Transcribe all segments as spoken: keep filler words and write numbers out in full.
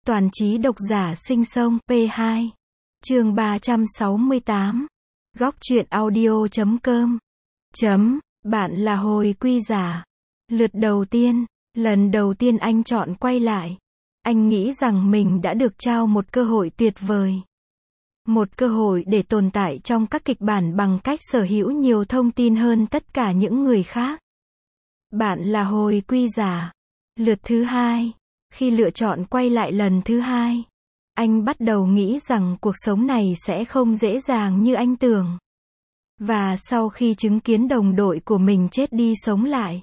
Toàn trí độc giả sinh sông, pê hai. Chương ba trăm sáu mươi tám. Góc truyện audio chấm com. Chấm, bạn là hồi quy giả. Lượt đầu tiên, lần đầu tiên anh chọn quay lại. Anh nghĩ rằng mình đã được trao một cơ hội tuyệt vời. Một cơ hội để tồn tại trong các kịch bản bằng cách sở hữu nhiều thông tin hơn tất cả những người khác. Bạn là hồi quy giả. Lượt thứ hai. Khi lựa chọn quay lại lần thứ hai, anh bắt đầu nghĩ rằng cuộc sống này sẽ không dễ dàng như anh tưởng. Và sau khi chứng kiến đồng đội của mình chết đi sống lại,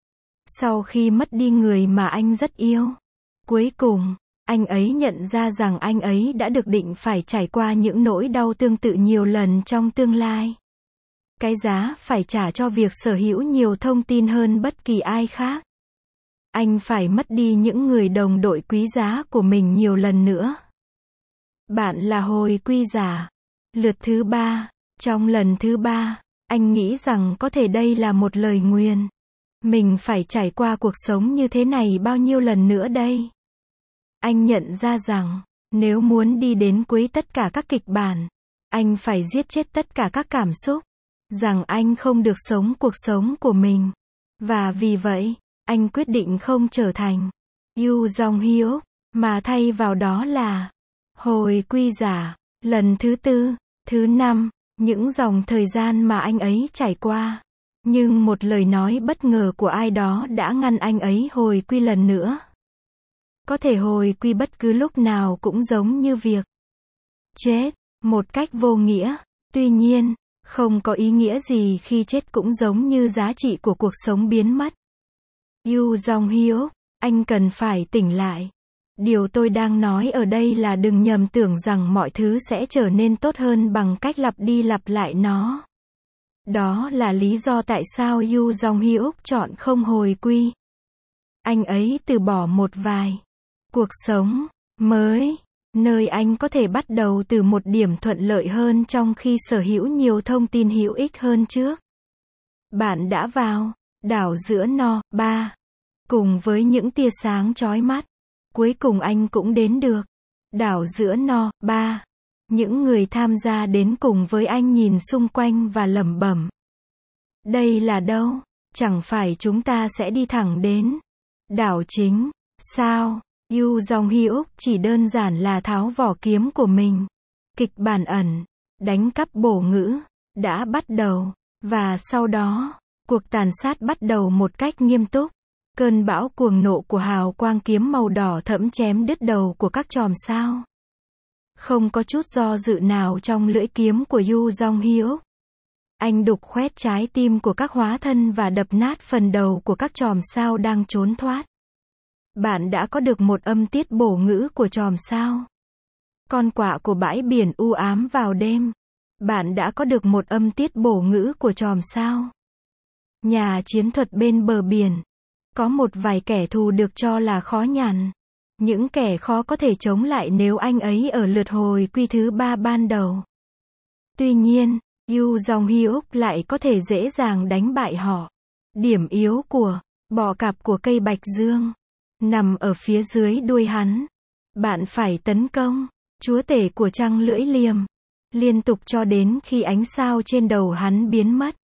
sau khi mất đi người mà anh rất yêu, cuối cùng, anh ấy nhận ra rằng anh ấy đã được định phải trải qua những nỗi đau tương tự nhiều lần trong tương lai. Cái giá phải trả cho việc sở hữu nhiều thông tin hơn bất kỳ ai khác. Anh phải mất đi những người đồng đội quý giá của mình nhiều lần nữa. Bạn là hồi quy giả. Lượt thứ ba. Trong lần thứ ba, anh nghĩ rằng có thể đây là một lời nguyền. Mình phải trải qua cuộc sống như thế này bao nhiêu lần nữa đây? Anh nhận ra rằng, nếu muốn đi đến cuối tất cả các kịch bản, anh phải giết chết tất cả các cảm xúc, rằng anh không được sống cuộc sống của mình. Và vì vậy, anh quyết định không trở thành Yu Jong Hyuk, mà thay vào đó là hồi quy giả. Lần thứ tư, thứ năm, những dòng thời gian mà anh ấy trải qua. Nhưng một lời nói bất ngờ của ai đó đã ngăn anh ấy hồi quy lần nữa. Có thể hồi quy bất cứ lúc nào cũng giống như việc chết, một cách vô nghĩa. Tuy nhiên, không có ý nghĩa gì khi chết cũng giống như giá trị của cuộc sống biến mất. Yu Jong Hyuk, anh cần phải tỉnh lại. Điều tôi đang nói ở đây là đừng nhầm tưởng rằng mọi thứ sẽ trở nên tốt hơn bằng cách lặp đi lặp lại nó. Đó là lý do tại sao Yu Jong Hyuk chọn không hồi quy. Anh ấy từ bỏ một vài cuộc sống mới, nơi anh có thể bắt đầu từ một điểm thuận lợi hơn trong khi sở hữu nhiều thông tin hữu ích hơn trước. Bạn đã vào đảo giữa no ba. Cùng với những tia sáng chói mắt, cuối cùng anh cũng đến được đảo giữa no ba. Những người tham gia đến cùng với anh nhìn xung quanh và lẩm bẩm. Đây là đâu? Chẳng phải chúng ta sẽ đi thẳng đến đảo chính, sao? Yu Jong Hyuk chỉ đơn giản là tháo vỏ kiếm của mình. Kịch bản ẩn, đánh cắp bổ ngữ, đã bắt đầu. Và sau đó, cuộc tàn sát bắt đầu một cách nghiêm túc. Cơn bão cuồng nộ của hào quang kiếm màu đỏ thẫm chém đứt đầu của các chòm sao. Không có chút do dự nào trong lưỡi kiếm của Yu Jong Hyuk. Anh đục khoét trái tim của các hóa thân và đập nát phần đầu của các chòm sao đang trốn thoát. Bạn đã có được một âm tiết bổ ngữ của chòm sao. Con quạ của bãi biển u ám vào đêm. Bạn đã có được một âm tiết bổ ngữ của chòm sao. Nhà chiến thuật bên bờ biển. Có một vài kẻ thù được cho là khó nhằn. Những kẻ khó có thể chống lại nếu anh ấy ở lượt hồi quy thứ ba ban đầu. Tuy nhiên, Yu Jong Hyuk lại có thể dễ dàng đánh bại họ. Điểm yếu của bọ cạp của cây bạch dương nằm ở phía dưới đuôi hắn. Bạn phải tấn công chúa tể của trăng lưỡi liềm liên tục cho đến khi ánh sao trên đầu hắn biến mất.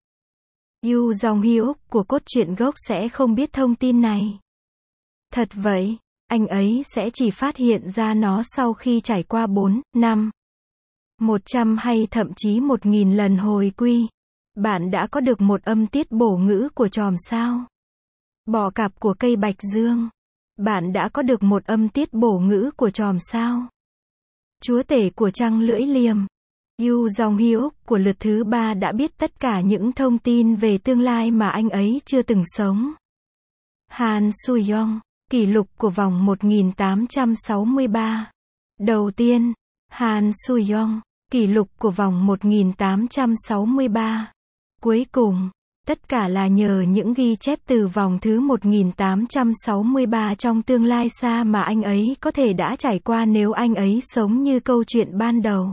Yu Jong Hyuk của cốt truyện gốc sẽ không biết thông tin này. Thật vậy, anh ấy sẽ chỉ phát hiện ra nó sau khi trải qua bốn, năm, một trăm hay thậm chí một nghìn lần hồi quy. Bạn đã có được một âm tiết bổ ngữ của chòm sao. Bọ cạp của cây bạch dương. Bạn đã có được một âm tiết bổ ngữ của chòm sao. Chúa tể của trăng lưỡi liềm. Yu Jong Hyuk của lượt thứ ba đã biết tất cả những thông tin về tương lai mà anh ấy chưa từng sống. Han Soo-young, kỷ lục của vòng một nghìn tám trăm sáu mươi ba. Đầu tiên, Han Soo-young, kỷ lục của vòng một nghìn tám trăm sáu mươi ba. Cuối cùng, tất cả là nhờ những ghi chép từ vòng thứ một nghìn tám trăm sáu mươi ba trong tương lai xa mà anh ấy có thể đã trải qua nếu anh ấy sống như câu chuyện ban đầu.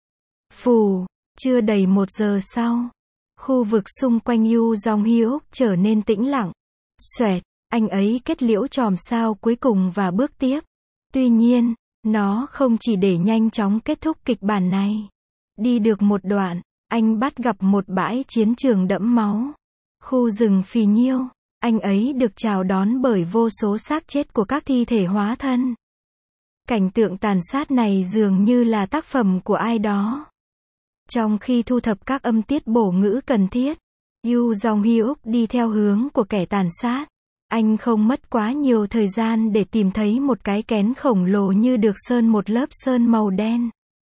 Phù, chưa đầy một giờ sau, khu vực xung quanh Yu Jong Hyuk trở nên tĩnh lặng. Xoẹt, anh ấy kết liễu chòm sao cuối cùng và bước tiếp. Tuy nhiên, Nó không chỉ để nhanh chóng kết thúc kịch bản này. Đi được một đoạn, anh bắt gặp một bãi chiến trường đẫm máu. Khu rừng phì nhiêu, anh ấy được chào đón bởi vô số xác chết của các thi thể hóa thân. Cảnh tượng tàn sát này dường như là tác phẩm của ai đó. Trong khi thu thập các âm tiết bổ ngữ cần thiết, Yoo Jong-hyuk đi theo hướng của kẻ tàn sát. Anh không mất quá nhiều thời gian để tìm thấy một cái kén khổng lồ như được sơn một lớp sơn màu đen.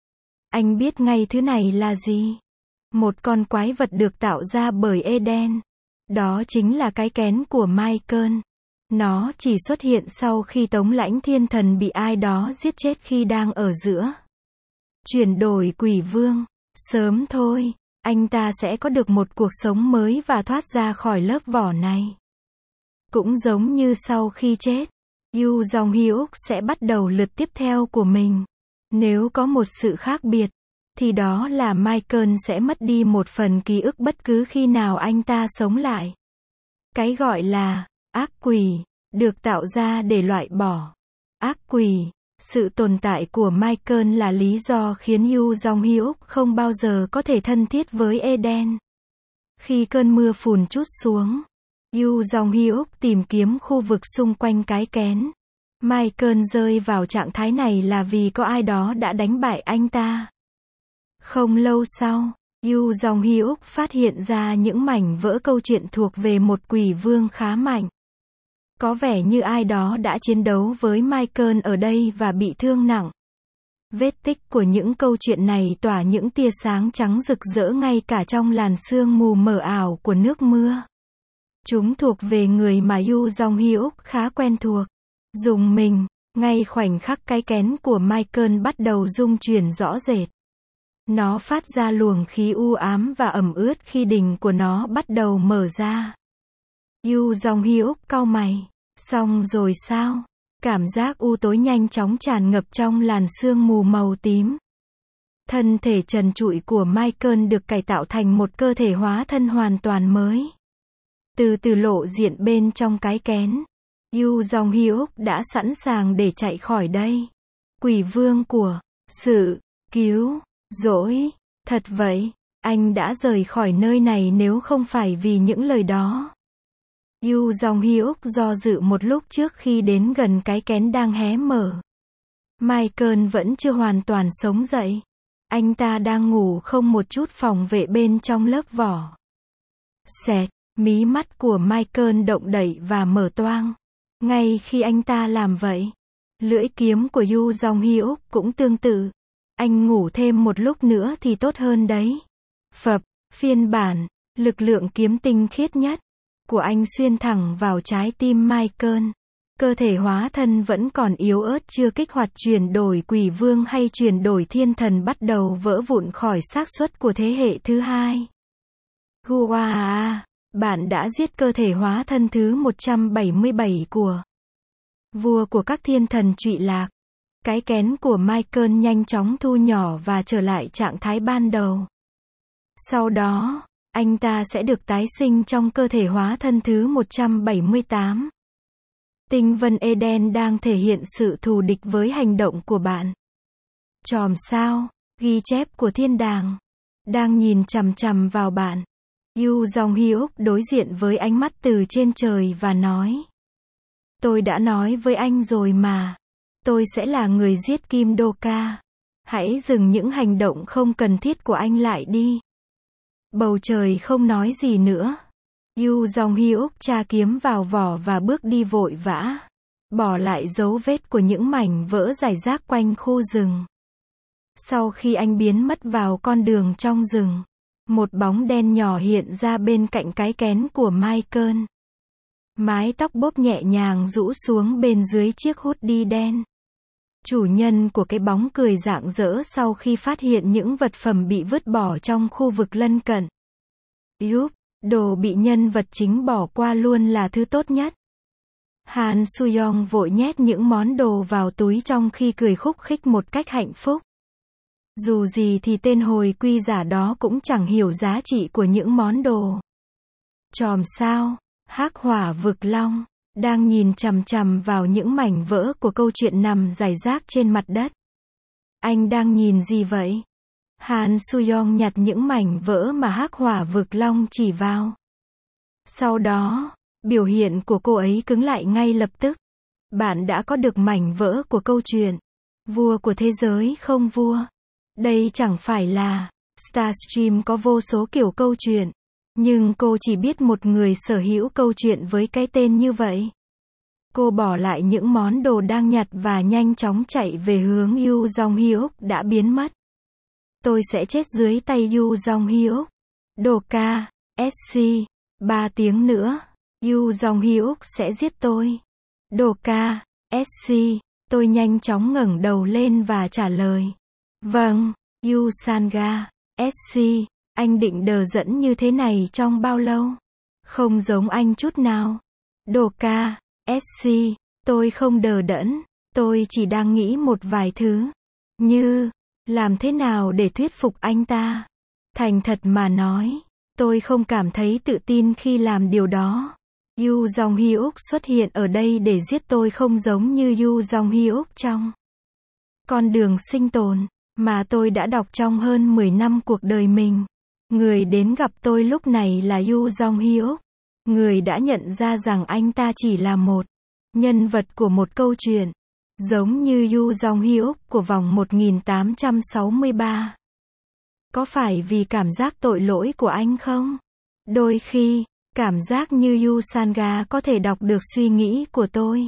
Anh biết ngay thứ này là gì. Một con quái vật được tạo ra bởi Eden. Đó chính là cái kén của Michael. Nó chỉ xuất hiện sau khi Tống Lãnh Thiên Thần bị ai đó giết chết khi đang ở giữa chuyển đổi quỷ vương. Sớm thôi, anh ta sẽ có được một cuộc sống mới và thoát ra khỏi lớp vỏ này. Cũng giống như sau khi chết, Yoo Jong-hyuk sẽ bắt đầu lượt tiếp theo của mình. Nếu có một sự khác biệt, thì đó là Michael sẽ mất đi một phần ký ức bất cứ khi nào anh ta sống lại. Cái gọi là ác quỷ được tạo ra để loại bỏ ác quỷ. Sự tồn tại của Michael là lý do khiến Yoo Jong-hyuk không bao giờ có thể thân thiết với Eden. Khi cơn mưa phùn trút xuống, Yoo Jong-hyuk tìm kiếm khu vực xung quanh cái kén. Michael rơi vào trạng thái này là vì có ai đó đã đánh bại anh ta. Không lâu sau, Yoo Jong-hyuk phát hiện ra những mảnh vỡ câu chuyện thuộc về một quỷ vương khá mạnh. Có vẻ như ai đó đã chiến đấu với Michael ở đây và bị thương nặng. Vết tích của những câu chuyện này tỏa những tia sáng trắng rực rỡ ngay cả trong làn sương mù mờ ảo của nước mưa. Chúng thuộc về người mà Yoo Jong-hyuk khá quen thuộc. Dùng mình, ngay khoảnh khắc cái kén của Michael bắt đầu rung chuyển rõ rệt. Nó phát ra luồng khí u ám và ẩm ướt khi đỉnh của nó bắt đầu mở ra. Yoo Jong-hyuk cau mày. Xong rồi sao? Cảm giác u tối nhanh chóng tràn ngập trong làn sương mù màu tím. Thân thể trần trụi của Michael được cải tạo thành một cơ thể hóa thân hoàn toàn mới. Từ từ lộ diện bên trong cái kén. Yoo Jong-hyuk đã sẵn sàng để chạy khỏi đây. Quỷ vương của sự cứu rỗi. Thật vậy, anh đã rời khỏi nơi này nếu không phải vì những lời đó. Yoo Jong-hyuk do dự một lúc trước khi đến gần cái kén đang hé mở. Michael vẫn chưa hoàn toàn sống dậy. Anh ta đang ngủ không một chút phòng vệ bên trong lớp vỏ. Xẹt, mí mắt của Michael động đậy và mở toang. Ngay khi anh ta làm vậy, lưỡi kiếm của Yoo Jong-hyuk cũng tương tự. Anh ngủ thêm một lúc nữa thì tốt hơn đấy. Phập, phiên bản, lực lượng kiếm tinh khiết nhất của anh xuyên thẳng vào trái tim Michael. Cơ thể hóa thân vẫn còn yếu ớt chưa kích hoạt chuyển đổi quỷ vương hay chuyển đổi thiên thần bắt đầu vỡ vụn khỏi xác suất của thế hệ thứ hai. Guaa, bạn đã giết cơ thể hóa thân thứ một trăm bảy mươi bảy của vua của các thiên thần trụy lạc. Cái kén của Michael nhanh chóng thu nhỏ và trở lại trạng thái ban đầu. Sau đó, anh ta sẽ được tái sinh trong cơ thể hóa thân thứ một trăm bảy mươi tám. Tinh vân Eden đang thể hiện sự thù địch với hành động của bạn. Chòm sao, ghi chép của thiên đàng, đang nhìn chằm chằm vào bạn. Yoo Jong-hyuk đối diện với ánh mắt từ trên trời và nói. Tôi đã nói với anh rồi mà. Tôi sẽ là người giết Kim Do-ka. Hãy dừng những hành động không cần thiết của anh lại đi. Bầu trời không nói gì nữa. Yoo Jong-hyuk tra kiếm vào vỏ và bước đi vội vã. Bỏ lại dấu vết của những mảnh vỡ rải rác quanh khu rừng. Sau khi anh biến mất vào con đường trong rừng, một bóng đen nhỏ hiện ra bên cạnh cái kén của Michael. Mái tóc bốp nhẹ nhàng rũ xuống bên dưới chiếc hoodie đen. Chủ nhân của cái bóng cười rạng rỡ sau khi phát hiện những vật phẩm bị vứt bỏ trong khu vực lân cận. Yup, đồ bị nhân vật chính bỏ qua luôn là thứ tốt nhất. Han Soo-young vội nhét những món đồ vào túi trong khi cười khúc khích một cách hạnh phúc. Dù gì thì tên hồi quy giả đó cũng chẳng hiểu giá trị của những món đồ. Chòm sao, hắc hỏa vực long. đang nhìn chằm chằm vào những mảnh vỡ của câu chuyện nằm rải rác trên mặt đất. Anh đang nhìn gì vậy? Han Soo-young nhặt những mảnh vỡ mà hắc hỏa vực long chỉ vào. Sau đó, biểu hiện của cô ấy cứng lại ngay lập tức. Bạn đã có được mảnh vỡ của câu chuyện. Vua của thế giới không vua. Đây chẳng phải là Starstream có vô số kiểu câu chuyện. Nhưng cô chỉ biết một người sở hữu câu chuyện với cái tên như vậy. Cô bỏ lại những món đồ đang nhặt và nhanh chóng chạy về hướng Yoo Jong-hyuk đã biến mất. Tôi sẽ chết dưới tay Yoo Jong-hyuk. Đồ ca, ét xê, ba tiếng nữa, Yoo Jong-hyuk sẽ giết tôi. Đồ ca, ét xê, tôi nhanh chóng ngẩng đầu lên và trả lời. Vâng, Yoo Sanga, ét xê, anh định đờ đẫn như thế này trong bao lâu? Không giống anh chút nào. Đồ ca, ét xê, tôi không đờ đẫn, tôi chỉ đang nghĩ một vài thứ. Như, làm thế nào để thuyết phục anh ta? Thành thật mà nói, tôi không cảm thấy tự tin khi làm điều đó. Yoo Jong-hyuk xuất hiện ở đây để giết tôi không giống như Yoo Jong-hyuk trong con đường sinh tồn mà tôi đã đọc trong hơn mười năm cuộc đời mình. Người đến gặp tôi lúc này là Yoo Jong-hyuk. Người đã nhận ra rằng anh ta chỉ là một nhân vật của một câu chuyện, giống như Yoo Jong-hyuk của vòng một nghìn tám trăm sáu mươi ba. Có phải vì cảm giác tội lỗi của anh không? Đôi khi, cảm giác như Yoo Sanga có thể đọc được suy nghĩ của tôi.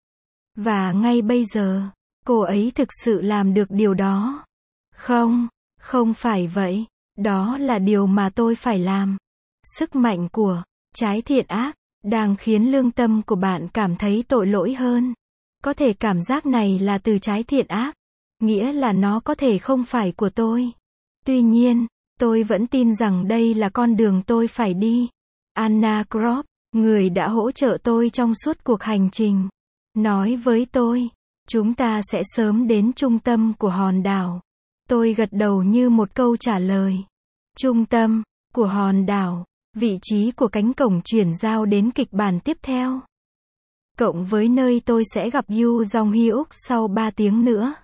Và ngay bây giờ, cô ấy thực sự làm được điều đó. Không, không phải vậy. Đó là điều mà tôi phải làm. Sức mạnh của trái thiện ác đang khiến lương tâm của bạn cảm thấy tội lỗi hơn. Có thể cảm giác này là từ trái thiện ác, nghĩa là nó có thể không phải của tôi. Tuy nhiên, tôi vẫn tin rằng đây là con đường tôi phải đi. Anna Krop, người đã hỗ trợ tôi trong suốt cuộc hành trình, nói với tôi, chúng ta sẽ sớm đến trung tâm của hòn đảo. Tôi gật đầu như một câu trả lời. Trung tâm của hòn đảo, vị trí của cánh cổng chuyển giao đến kịch bản tiếp theo. Cộng với nơi tôi sẽ gặp Yoo Jong-hyuk sau ba tiếng nữa.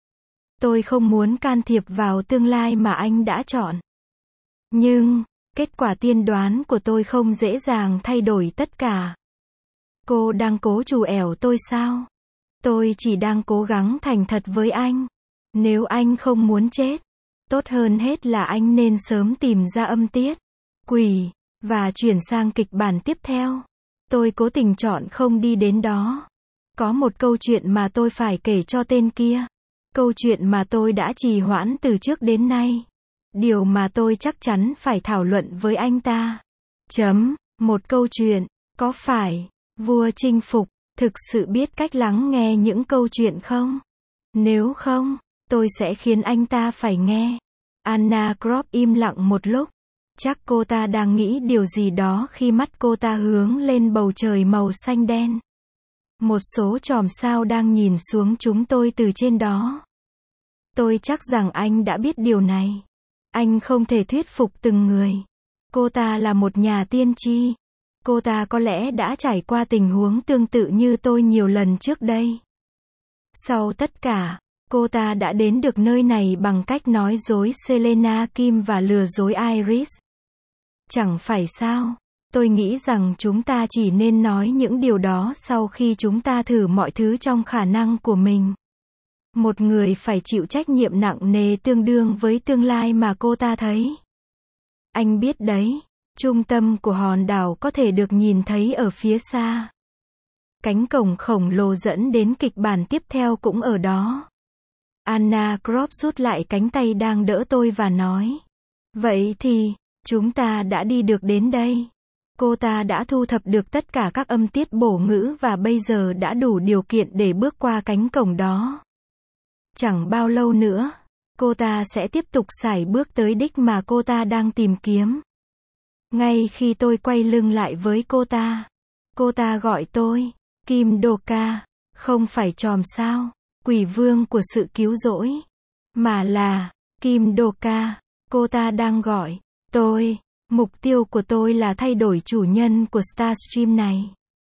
Tôi không muốn can thiệp vào tương lai mà anh đã chọn. Nhưng, kết quả tiên đoán của tôi không dễ dàng thay đổi tất cả. Cô đang cố trù ẻo tôi sao? Tôi chỉ đang cố gắng thành thật với anh. Nếu anh không muốn chết, tốt hơn hết là anh nên sớm tìm ra âm tiết, quỷ, và chuyển sang kịch bản tiếp theo. Tôi cố tình chọn không đi đến đó. Có một câu chuyện mà tôi phải kể cho tên kia. Câu chuyện mà tôi đã trì hoãn từ trước đến nay. Điều mà tôi chắc chắn phải thảo luận với anh ta. Chấm, một câu chuyện, có phải, vua chinh phục, thực sự biết cách lắng nghe những câu chuyện không? Nếu không, tôi sẽ khiến anh ta phải nghe. Anna Krop im lặng một lúc. Chắc cô ta đang nghĩ điều gì đó khi mắt cô ta hướng lên bầu trời màu xanh đen. Một số chòm sao đang nhìn xuống chúng tôi từ trên đó. Tôi chắc rằng anh đã biết điều này. Anh không thể thuyết phục từng người. Cô ta là một nhà tiên tri. Cô ta có lẽ đã trải qua tình huống tương tự như tôi nhiều lần trước đây. Sau tất cả, cô ta đã đến được nơi này bằng cách nói dối Selena Kim và lừa dối Iris. Chẳng phải sao? Tôi nghĩ rằng chúng ta chỉ nên nói những điều đó sau khi chúng ta thử mọi thứ trong khả năng của mình. Một người phải chịu trách nhiệm nặng nề tương đương với tương lai mà cô ta thấy. Anh biết đấy, trung tâm của hòn đảo có thể được nhìn thấy ở phía xa. Cánh cổng khổng lồ dẫn đến kịch bản tiếp theo cũng ở đó. Anna Krop rút lại cánh tay đang đỡ tôi và nói. Vậy thì, chúng ta đã đi được đến đây. Cô ta đã thu thập được tất cả các âm tiết bổ ngữ và bây giờ đã đủ điều kiện để bước qua cánh cổng đó. Chẳng bao lâu nữa, cô ta sẽ tiếp tục sải bước tới đích mà cô ta đang tìm kiếm. Ngay khi tôi quay lưng lại với cô ta, cô ta gọi tôi, Kim Do-ka, không phải chòm sao, quỷ vương của sự cứu rỗi, mà là, Kim Do-ka, cô ta đang gọi, tôi, mục tiêu của tôi là thay đổi chủ nhân của Starstream này.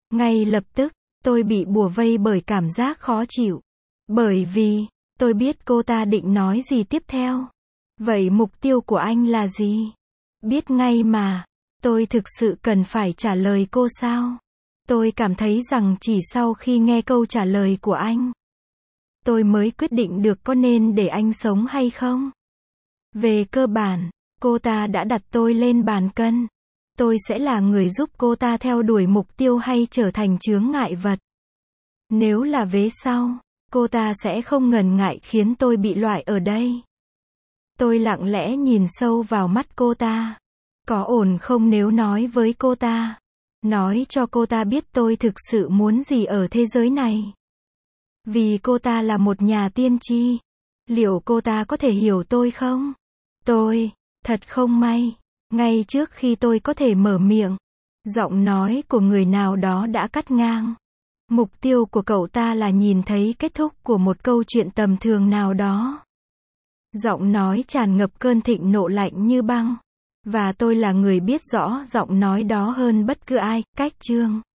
Ngay lập tức, tôi bị bủa vây bởi cảm giác khó chịu. Bởi vì, tôi biết cô ta định nói gì tiếp theo. Vậy mục tiêu của anh là gì? Biết ngay mà. Tôi thực sự cần phải trả lời cô sao? Tôi cảm thấy rằng chỉ sau khi nghe câu trả lời của anh, tôi mới quyết định được có nên để anh sống hay không. Về cơ bản, cô ta đã đặt tôi lên bàn cân. Tôi sẽ là người giúp cô ta theo đuổi mục tiêu hay trở thành chướng ngại vật. Nếu là vế sau, cô ta sẽ không ngần ngại khiến tôi bị loại ở đây. Tôi lặng lẽ nhìn sâu vào mắt cô ta. Có ổn không nếu nói với cô ta? Nói cho cô ta biết tôi thực sự muốn gì ở thế giới này. Vì cô ta là một nhà tiên tri. Liệu cô ta có thể hiểu tôi không? Tôi, thật không may. Ngay trước khi tôi có thể mở miệng, giọng nói của người nào đó đã cắt ngang. Mục tiêu của cậu ta là nhìn thấy kết thúc của một câu chuyện tầm thường nào đó. Giọng nói tràn ngập cơn thịnh nộ lạnh như băng. Và tôi là người biết rõ giọng nói đó hơn bất cứ ai. Cách chương